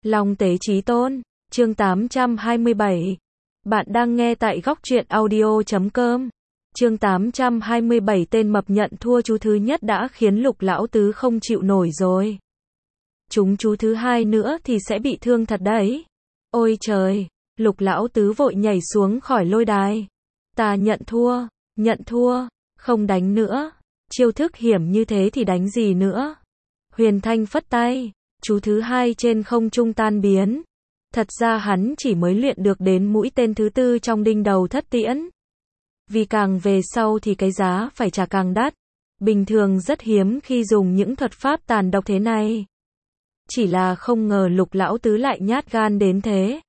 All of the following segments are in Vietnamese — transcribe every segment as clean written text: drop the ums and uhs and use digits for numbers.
Long Tế Chí Tôn, chương 827. Bạn đang nghe tại Góc Truyện Audio.com. Chương 827 tên mập nhận thua chú thứ nhất đã khiến Lục Lão Tứ không chịu nổi rồi. Chúng chú thứ hai nữa thì sẽ bị thương thật đấy. Ôi trời, Lục Lão Tứ vội nhảy xuống khỏi lôi đài. Ta nhận thua, không đánh nữa. Chiêu thức hiểm như thế thì đánh gì nữa. Huyền Thanh phất tay, chú thứ hai trên không trung tan biến. Thật ra hắn chỉ mới luyện được đến mũi tên thứ tư trong đinh đầu thất tiễn. Vì càng về sau thì cái giá phải trả càng đắt. Bình thường rất hiếm khi dùng những thuật pháp tàn độc thế này. Chỉ là không ngờ Lục Lão Tứ lại nhát gan đến thế.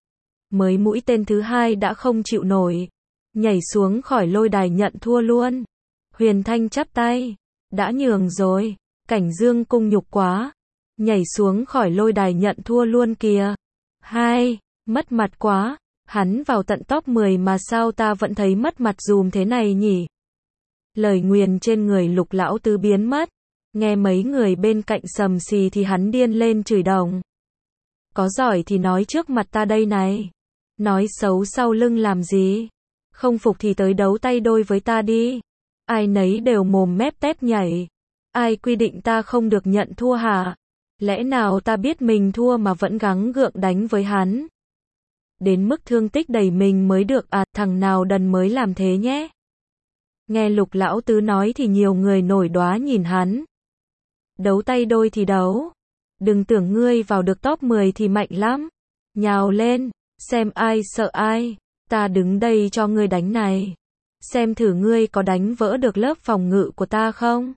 Mới mũi tên thứ hai đã không chịu nổi. Nhảy xuống khỏi lôi đài nhận thua luôn. Huyền Thanh chắp tay. Đã nhường rồi. Cảnh Dương cung nhục quá. Nhảy xuống khỏi lôi đài nhận thua luôn kìa. Hai, mất mặt quá. Hắn vào tận top 10 mà sao ta vẫn thấy mất mặt dùm thế này nhỉ? Lời nguyền trên người Lục Lão Tứ biến mất. Nghe mấy người bên cạnh sầm xì thì hắn điên lên chửi đồng. Có giỏi thì nói trước mặt ta đây này. Nói xấu sau lưng làm gì? Không phục thì tới đấu tay đôi với ta đi. Ai nấy đều mồm mép tép nhảy. Ai quy định ta không được nhận thua hả? Lẽ nào ta biết mình thua mà vẫn gắng gượng đánh với hắn? Đến mức thương tích đầy mình mới được à, thằng nào đần mới làm thế nhé. Nghe Lục Lão Tứ nói thì nhiều người nổi đoá nhìn hắn. Đấu tay đôi thì đấu. Đừng tưởng ngươi vào được top 10 thì mạnh lắm. Nhào lên, xem ai sợ ai. Ta đứng đây cho ngươi đánh này. Xem thử ngươi có đánh vỡ được lớp phòng ngự của ta không?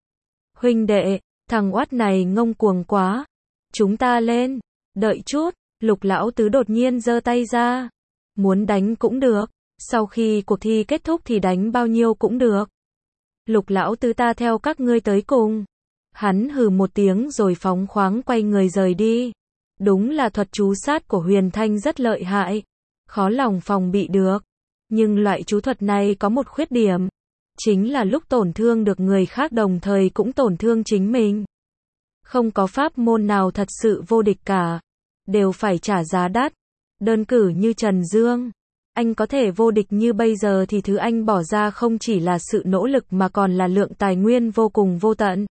Huynh đệ, thằng oát này ngông cuồng quá. Chúng ta lên. Đợi chút, Lục Lão Tứ đột nhiên giơ tay ra. Muốn đánh cũng được. Sau khi cuộc thi kết thúc thì đánh bao nhiêu cũng được. Lục Lão Tứ ta theo các ngươi tới cùng. Hắn hừ một tiếng rồi phóng khoáng quay người rời đi. Đúng là thuật chú sát của Huyền Thanh rất lợi hại. Khó lòng phòng bị được. Nhưng loại chú thuật này có một khuyết điểm. Chính là lúc tổn thương được người khác đồng thời cũng tổn thương chính mình. Không có pháp môn nào thật sự vô địch cả. Đều phải trả giá đắt. Đơn cử như Trần Dương. Anh có thể vô địch như bây giờ thì thứ anh bỏ ra không chỉ là sự nỗ lực mà còn là lượng tài nguyên vô cùng vô tận.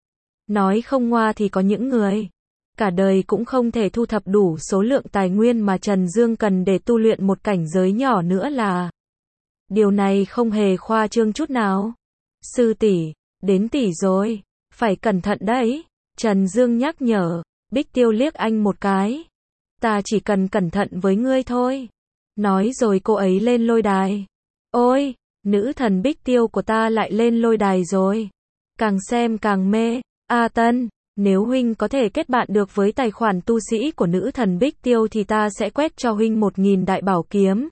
Nói không ngoa thì có những người cả đời cũng không thể thu thập đủ số lượng tài nguyên mà Trần Dương cần để tu luyện một cảnh giới nhỏ nữa là. Điều này không hề khoa trương chút nào. Sư tỷ, đến tỷ rồi, phải cẩn thận đấy. Trần Dương nhắc nhở. Bích Tiêu liếc anh một cái. Ta chỉ cần cẩn thận với ngươi thôi. Nói rồi cô ấy lên lôi đài. Ôi, nữ thần Bích Tiêu của ta lại lên lôi đài rồi. Càng xem càng mê. A Tân, nếu huynh có thể kết bạn được với tài khoản tu sĩ của nữ thần Bích Tiêu thì ta sẽ quét cho huynh 1000 đại bảo kiếm.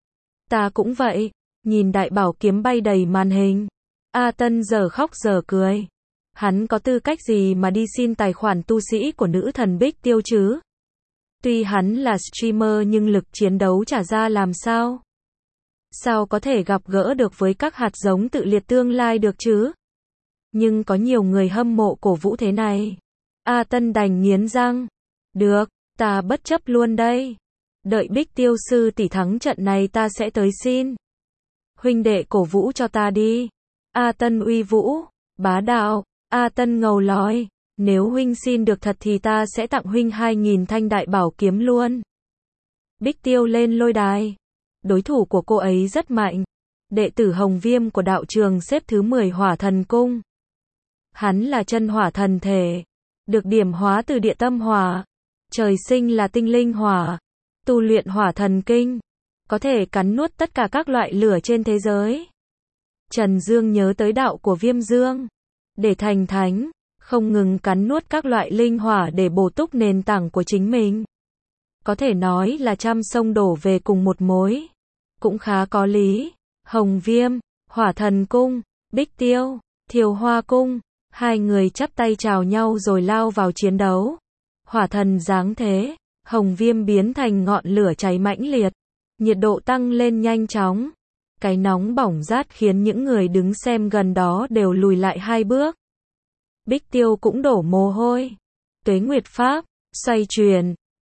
Ta cũng vậy. Nhìn đại bảo kiếm bay đầy màn hình. A Tân giờ khóc giờ cười. Hắn có tư cách gì mà đi xin tài khoản tu sĩ của nữ thần Bích Tiêu chứ? Tuy hắn là streamer nhưng lực chiến đấu trả ra làm sao? Sao có thể gặp gỡ được với các hạt giống tự liệt tương lai được chứ? Nhưng có nhiều người hâm mộ cổ vũ thế này. A Tân đành nghiến răng. Được, ta bất chấp luôn đây. Đợi Bích Tiêu sư tỷ thắng trận này ta sẽ tới xin. Huynh đệ cổ vũ cho ta đi. A Tân uy vũ, bá đạo. A Tân ngầu lòi. Nếu huynh xin được thật thì ta sẽ tặng huynh 2000 thanh đại bảo kiếm luôn. Bích Tiêu lên lôi đài. Đối thủ của cô ấy rất mạnh. Đệ tử Hồng Viêm của đạo trường xếp thứ 10 Hỏa Thần Cung. Hắn là chân hỏa thần thể. Được điểm hóa từ địa tâm hỏa. Trời sinh là tinh linh hỏa. Tu luyện hỏa thần kinh. Có thể cắn nuốt tất cả các loại lửa trên thế giới. Trần Dương nhớ tới đạo của Viêm Dương. Để thành thánh. Không ngừng cắn nuốt các loại linh hỏa để bổ túc nền tảng của chính mình. Có thể nói là trăm sông đổ về cùng một mối. Cũng khá có lý. Hồng Viêm, Hỏa Thần Cung, Bích Tiêu, Thiều Hoa Cung. Hai người chắp tay chào nhau rồi lao vào chiến đấu. Hỏa thần giáng thế. Hồng Viêm biến thành ngọn lửa cháy mãnh liệt. Nhiệt độ tăng lên nhanh chóng. Cái nóng bỏng rát khiến những người đứng xem gần đó đều lùi lại 2 bước. Bích Tiêu cũng đổ mồ hôi. Tuế Nguyệt Pháp, xoay chuyển,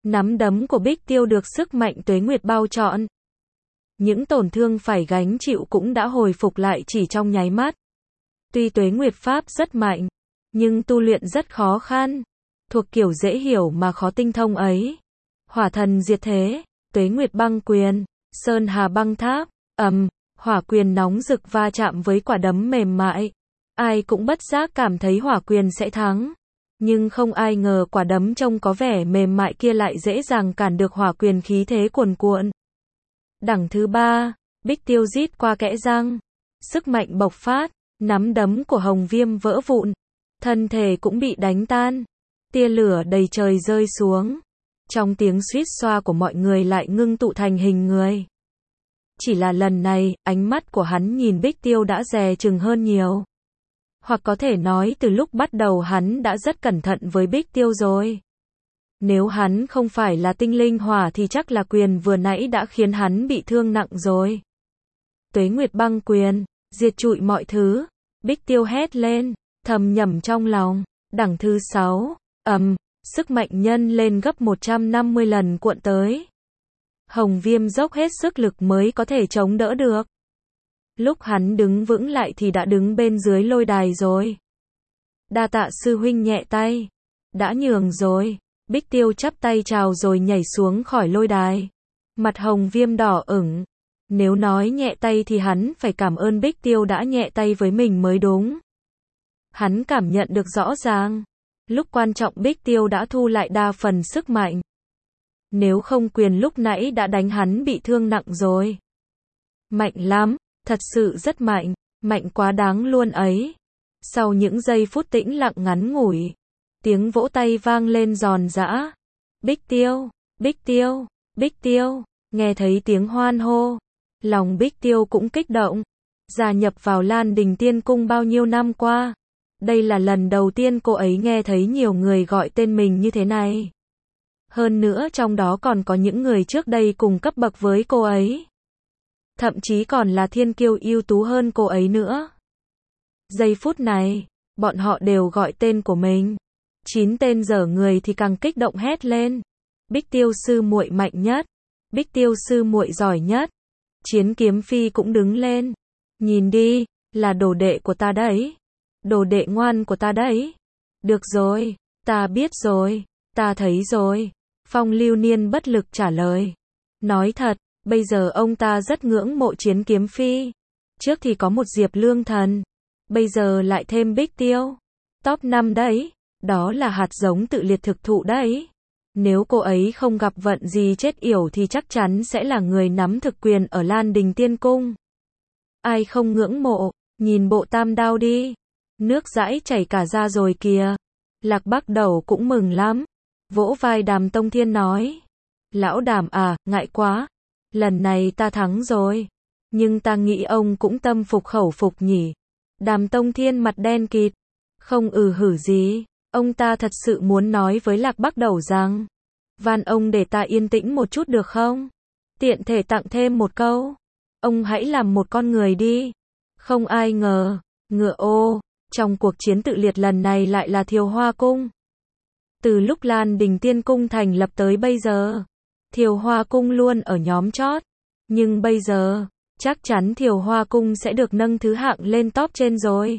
Nắm đấm của Bích Tiêu được sức mạnh tuế nguyệt bao trọn. Những tổn thương phải gánh chịu cũng đã hồi phục lại chỉ trong nháy mắt. Tuy tuế nguyệt pháp rất mạnh, nhưng tu luyện rất khó khăn. Thuộc kiểu dễ hiểu mà khó tinh thông ấy. Hỏa thần diệt thế, tuế nguyệt băng quyền, sơn hà băng tháp, hỏa quyền nóng rực va chạm với quả đấm mềm mại. Ai cũng bất giác cảm thấy hỏa quyền sẽ thắng. Nhưng không ai ngờ quả đấm trông có vẻ mềm mại kia lại dễ dàng cản được hỏa quyền khí thế cuồn cuộn. Đẳng thứ 3, Bích Tiêu rít qua kẽ răng. Sức mạnh bộc phát, nắm đấm của Hồng Viêm vỡ vụn. Thân thể cũng bị đánh tan. Tia lửa đầy trời rơi xuống. Trong tiếng suýt xoa của mọi người lại ngưng tụ thành hình người. Chỉ là lần này, ánh mắt của hắn nhìn Bích Tiêu đã dè chừng hơn nhiều. Hoặc có thể nói từ lúc bắt đầu hắn đã rất cẩn thận với Bích Tiêu rồi. Nếu hắn không phải là tinh linh hỏa thì chắc là quyền vừa nãy đã khiến hắn bị thương nặng rồi. Tuế Nguyệt băng quyền, diệt trụi mọi thứ. Bích Tiêu hét lên, thầm nhẩm trong lòng. Đẳng thứ 6, sức mạnh nhân lên gấp 150 lần cuộn tới. Hồng Viêm dốc hết sức lực mới có thể chống đỡ được. Lúc hắn đứng vững lại thì đã đứng bên dưới lôi đài rồi. Đa tạ sư huynh nhẹ tay. Đã nhường rồi. Bích Tiêu chắp tay chào rồi nhảy xuống khỏi lôi đài. Mặt Hồng Viêm đỏ ửng. Nếu nói nhẹ tay thì hắn phải cảm ơn Bích Tiêu đã nhẹ tay với mình mới đúng. Hắn cảm nhận được rõ ràng. Lúc quan trọng Bích Tiêu đã thu lại đa phần sức mạnh. Nếu không quyền lúc nãy đã đánh hắn bị thương nặng rồi. Mạnh lắm, thật sự rất mạnh, mạnh quá đáng luôn ấy. Sau những giây phút tĩnh lặng ngắn ngủi, tiếng vỗ tay vang lên giòn giã. Bích Tiêu, Bích Tiêu, Bích Tiêu, nghe thấy tiếng hoan hô. Lòng Bích Tiêu cũng kích động. Gia nhập vào Lan Đình Tiên Cung bao nhiêu năm qua. Đây là lần đầu tiên cô ấy nghe thấy nhiều người gọi tên mình như thế này. Hơn nữa trong đó còn có những người trước đây cùng cấp bậc với cô ấy. Thậm chí còn là thiên kiêu ưu tú hơn cô ấy nữa. Giây phút này, bọn họ đều gọi tên của mình. 9 tên dở người thì càng kích động hét lên. Bích Tiêu sư muội mạnh nhất. Bích Tiêu sư muội giỏi nhất. Chiến Kiếm Phi cũng đứng lên. Nhìn đi, là đồ đệ của ta đấy. Đồ đệ ngoan của ta đấy. Được rồi, ta biết rồi, ta thấy rồi. Phong Lưu Niên bất lực trả lời. Nói thật, bây giờ ông ta rất ngưỡng mộ Chiến Kiếm Phi. Trước thì có một Diệp Lương Thần. Bây giờ lại thêm Bích Tiêu. Top 5 đấy. Đó là hạt giống tự liệt thực thụ đấy. Nếu cô ấy không gặp vận gì chết yểu thì chắc chắn sẽ là người nắm thực quyền ở Lan Đình Tiên Cung. Ai không ngưỡng mộ, nhìn bộ tam đao đi. Nước dãi chảy cả ra rồi kìa. Lạc Bắc Đầu cũng mừng lắm. Vỗ vai Đàm Tông Thiên nói. Lão Đàm à, ngại quá. Lần này ta thắng rồi. Nhưng ta nghĩ ông cũng tâm phục khẩu phục nhỉ. Đàm Tông Thiên mặt đen kịt. Không hử gì. Ông ta thật sự muốn nói với Lạc Bắc Đầu rằng. Van ông để ta yên tĩnh một chút được không? Tiện thể tặng thêm một câu. Ông hãy làm một con người đi. Không ai ngờ. Ngựa ô. Trong cuộc chiến tự liệt lần này lại là Thiều Hoa Cung. Từ lúc Lan Đình Tiên Cung thành lập tới bây giờ, Thiều Hoa Cung luôn ở nhóm chót. Nhưng bây giờ, chắc chắn Thiều Hoa Cung sẽ được nâng thứ hạng lên top trên rồi.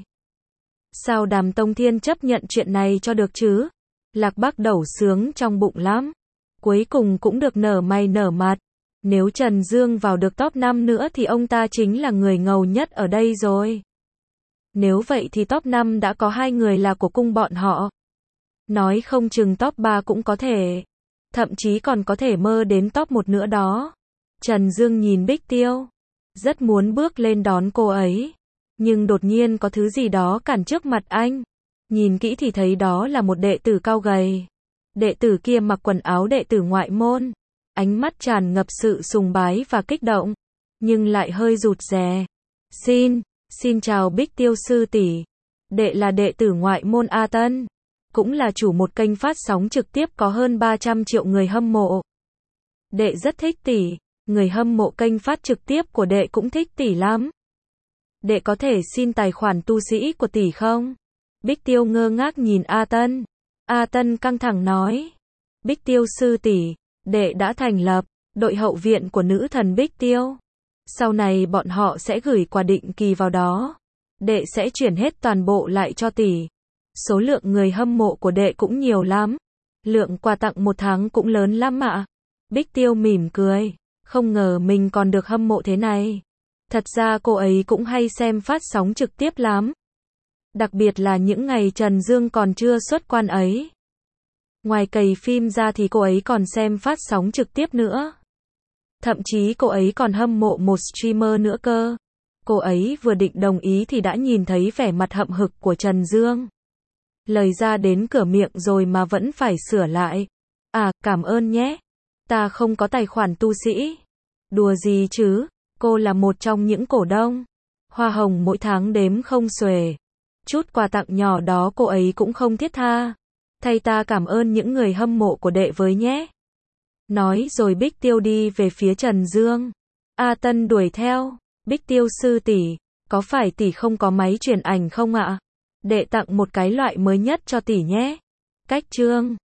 Sao Đàm Tông Thiên chấp nhận chuyện này cho được chứ? Lạc Bắc Đầu sướng trong bụng lắm. Cuối cùng cũng được nở mày nở mặt. Nếu Trần Dương vào được top 5 nữa thì ông ta chính là người ngầu nhất ở đây rồi. Nếu vậy thì top 5 đã có 2 người là của cung bọn họ. Nói không chừng top 3 cũng có thể. Thậm chí còn có thể mơ đến top 1 nữa đó. Trần Dương nhìn Bích Tiêu. Rất muốn bước lên đón cô ấy. Nhưng đột nhiên có thứ gì đó cản trước mặt anh. Nhìn kỹ thì thấy đó là một đệ tử cao gầy. Đệ tử kia mặc quần áo đệ tử ngoại môn. Ánh mắt tràn ngập sự sùng bái và kích động. Nhưng lại hơi rụt rè. Xin chào Bích Tiêu sư tỷ. Đệ là đệ tử ngoại môn A Tân. Cũng là chủ một kênh phát sóng trực tiếp có hơn 300 triệu người hâm mộ. Đệ rất thích tỷ. Người hâm mộ kênh phát trực tiếp của đệ cũng thích tỷ lắm. Đệ có thể xin tài khoản tu sĩ của tỷ không? Bích Tiêu ngơ ngác nhìn A Tân. A Tân căng thẳng nói. Bích Tiêu sư tỷ, đệ đã thành lập đội hậu viện của nữ thần Bích Tiêu. Sau này bọn họ sẽ gửi quà định kỳ vào đó. Đệ sẽ chuyển hết toàn bộ lại cho tỷ. Số lượng người hâm mộ của đệ cũng nhiều lắm. Lượng quà tặng một tháng cũng lớn lắm ạ. Bích Tiêu mỉm cười. Không ngờ mình còn được hâm mộ thế này. Thật ra cô ấy cũng hay xem phát sóng trực tiếp lắm. Đặc biệt là những ngày Trần Dương còn chưa xuất quan ấy. Ngoài cày phim ra thì cô ấy còn xem phát sóng trực tiếp nữa. Thậm chí cô ấy còn hâm mộ một streamer nữa cơ. Cô ấy vừa định đồng ý thì đã nhìn thấy vẻ mặt hậm hực của Trần Dương. Lời ra đến cửa miệng rồi mà vẫn phải sửa lại. À, cảm ơn nhé. Ta không có tài khoản tu sĩ. Đùa gì chứ, cô là một trong những cổ đông. Hoa hồng mỗi tháng đếm không xuể. Chút quà tặng nhỏ đó cô ấy cũng không thiết tha. Thay ta cảm ơn những người hâm mộ của đệ với nhé. Nói rồi Bích Tiêu đi về phía Trần Dương. A Tân đuổi theo. Bích Tiêu sư tỷ, có phải tỷ không có máy truyền ảnh không ạ? Đệ tặng một cái loại mới nhất cho tỷ nhé. Cách chương